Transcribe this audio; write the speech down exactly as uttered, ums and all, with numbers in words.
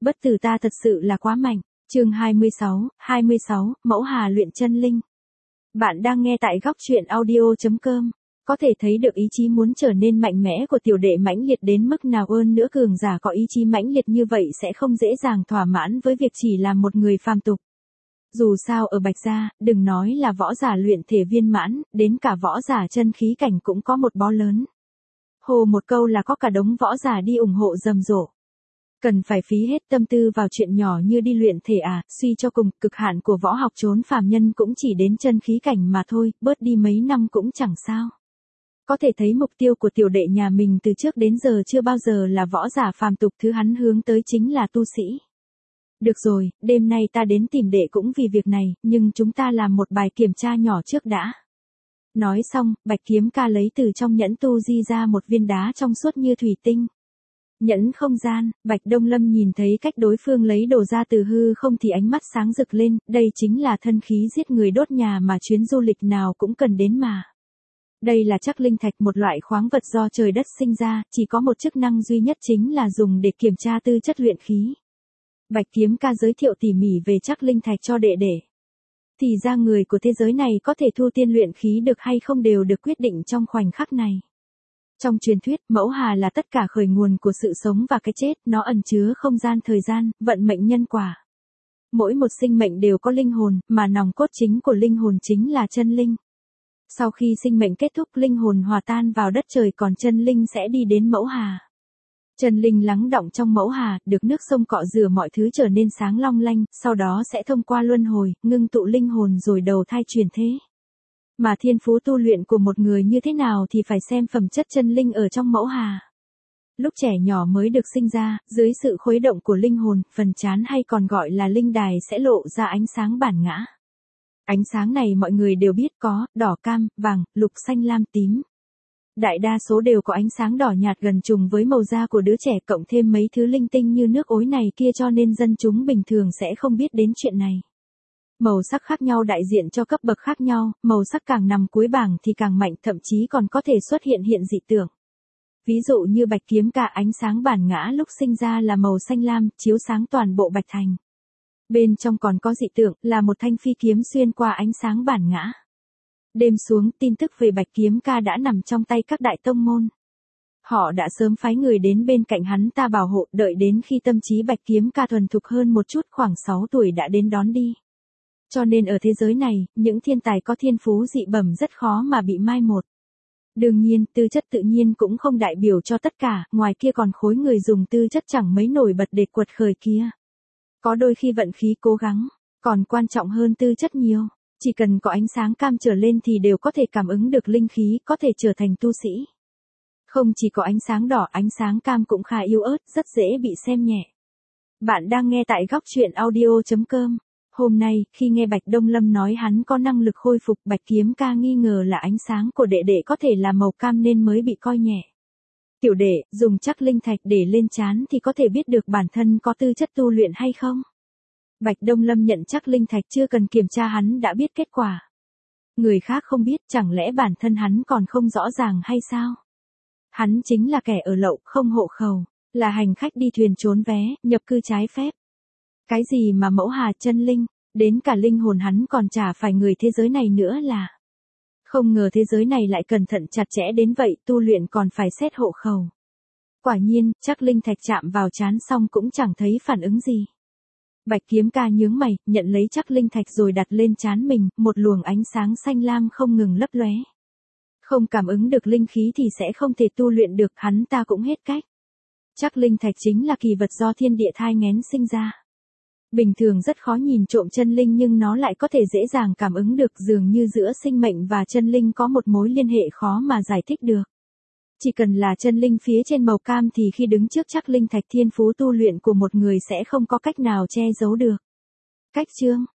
Bất tử ta thật sự là quá mạnh. Chương hai mươi sáu, hai mươi sáu, Mẫu Hà luyện chân linh. Bạn đang nghe tại góc truyện audio chấm com. Có thể thấy được ý chí muốn trở nên mạnh mẽ của tiểu đệ mãnh liệt đến mức nào, hơn nữa cường giả có ý chí mãnh liệt như vậy sẽ không dễ dàng thỏa mãn với việc chỉ là một người phàm tục. Dù sao ở Bạch Gia, đừng nói là võ giả luyện thể viên mãn, đến cả võ giả chân khí cảnh cũng có một bó lớn. Hồ một câu là có cả đống võ giả đi ủng hộ rầm rộ. Cần phải phí hết tâm tư vào chuyện nhỏ như đi luyện thể à, suy cho cùng, cực hạn của võ học trốn phàm nhân cũng chỉ đến chân khí cảnh mà thôi, bớt đi mấy năm cũng chẳng sao. Có thể thấy mục tiêu của tiểu đệ nhà mình từ trước đến giờ chưa bao giờ là võ giả phàm tục, thứ hắn hướng tới chính là tu sĩ. Được rồi, đêm nay ta đến tìm đệ cũng vì việc này, nhưng chúng ta làm một bài kiểm tra nhỏ trước đã. Nói xong, Bạch Kiếm Ca lấy từ trong nhẫn tu di ra một viên đá trong suốt như thủy tinh. Nhẫn không gian. Bạch Đông Lâm nhìn thấy cách đối phương lấy đồ ra từ hư không thì ánh mắt sáng rực lên, đây chính là thân khí giết người đốt nhà mà chuyến du lịch nào cũng cần đến mà. Đây là trắc linh thạch, một loại khoáng vật do trời đất sinh ra, chỉ có một chức năng duy nhất chính là dùng để kiểm tra tư chất luyện khí. Bạch Kiếm Ca giới thiệu tỉ mỉ về trắc linh thạch cho đệ đệ. Thì ra người của thế giới này có thể thu tiên luyện khí được hay không đều được quyết định trong khoảnh khắc này. Trong truyền thuyết, Mẫu Hà là tất cả khởi nguồn của sự sống và cái chết, nó ẩn chứa không gian thời gian, vận mệnh nhân quả. Mỗi một sinh mệnh đều có linh hồn, mà nòng cốt chính của linh hồn chính là chân linh. Sau khi sinh mệnh kết thúc, linh hồn hòa tan vào đất trời, còn chân linh sẽ đi đến Mẫu Hà. Chân linh lắng đọng trong Mẫu Hà, được nước sông cọ rửa mọi thứ trở nên sáng long lanh, sau đó sẽ thông qua luân hồi, ngưng tụ linh hồn rồi đầu thai chuyển thế. Mà thiên phú tu luyện của một người như thế nào thì phải xem phẩm chất chân linh ở trong Mẫu Hà. Lúc trẻ nhỏ mới được sinh ra, dưới sự khuấy động của linh hồn, phần trán hay còn gọi là linh đài sẽ lộ ra ánh sáng bản ngã. Ánh sáng này mọi người đều biết có, đỏ cam, vàng, lục xanh lam tím. Đại đa số đều có ánh sáng đỏ nhạt gần trùng với màu da của đứa trẻ, cộng thêm mấy thứ linh tinh như nước ối này kia, cho nên dân chúng bình thường sẽ không biết đến chuyện này. Màu sắc khác nhau đại diện cho cấp bậc khác nhau, màu sắc càng nằm cuối bảng thì càng mạnh, thậm chí còn có thể xuất hiện hiện dị tượng. Ví dụ như Bạch Kiếm Ca, ánh sáng bản ngã lúc sinh ra là màu xanh lam, chiếu sáng toàn bộ Bạch Thành. Bên trong còn có dị tượng, là một thanh phi kiếm xuyên qua ánh sáng bản ngã. Đêm xuống, tin tức về Bạch Kiếm Ca đã nằm trong tay các đại tông môn. Họ đã sớm phái người đến bên cạnh hắn ta bảo hộ, đợi đến khi tâm trí Bạch Kiếm Ca thuần thục hơn một chút, khoảng sáu tuổi đã đến đón đi. Cho nên ở thế giới này, những thiên tài có thiên phú dị bẩm rất khó mà bị mai một. Đương nhiên, tư chất tự nhiên cũng không đại biểu cho tất cả, ngoài kia còn khối người dùng tư chất chẳng mấy nổi bật để quật khởi kia. Có đôi khi vận khí cố gắng, còn quan trọng hơn tư chất nhiều. Chỉ cần có ánh sáng cam trở lên thì đều có thể cảm ứng được linh khí, có thể trở thành tu sĩ. Không chỉ có ánh sáng đỏ, ánh sáng cam cũng khá yếu ớt, rất dễ bị xem nhẹ. Bạn đang nghe tại góc truyện audio chấm com. Hôm nay, khi nghe Bạch Đông Lâm nói hắn có năng lực khôi phục, Bạch Kiếm Ca nghi ngờ là ánh sáng của đệ đệ có thể là màu cam nên mới bị coi nhẹ. Tiểu đệ, dùng trắc linh thạch để lên trán thì có thể biết được bản thân có tư chất tu luyện hay không? Bạch Đông Lâm nhận trắc linh thạch chưa cần kiểm tra hắn đã biết kết quả. Người khác không biết, chẳng lẽ bản thân hắn còn không rõ ràng hay sao? Hắn chính là kẻ ở lậu, không hộ khẩu, là hành khách đi thuyền trốn vé, nhập cư trái phép. Cái gì mà Mẫu Hà chân linh, đến cả linh hồn hắn còn chả phải người thế giới này nữa là. Không ngờ thế giới này lại cẩn thận chặt chẽ đến vậy, tu luyện còn phải xét hộ khẩu. Quả nhiên, trắc linh thạch chạm vào trán xong cũng chẳng thấy phản ứng gì. Bạch Kiếm Ca nhướng mày, nhận lấy trắc linh thạch rồi đặt lên trán mình, một luồng ánh sáng xanh lam không ngừng lấp lóe. Không cảm ứng được linh khí thì sẽ không thể tu luyện được, hắn ta cũng hết cách. Trắc linh thạch chính là kỳ vật do thiên địa thai nghén sinh ra. Bình thường rất khó nhìn trộm chân linh nhưng nó lại có thể dễ dàng cảm ứng được, dường như giữa sinh mệnh và chân linh có một mối liên hệ khó mà giải thích được. Chỉ cần là chân linh phía trên màu cam thì khi đứng trước trắc linh thạch, thiên phú tu luyện của một người sẽ không có cách nào che giấu được. Cách chương,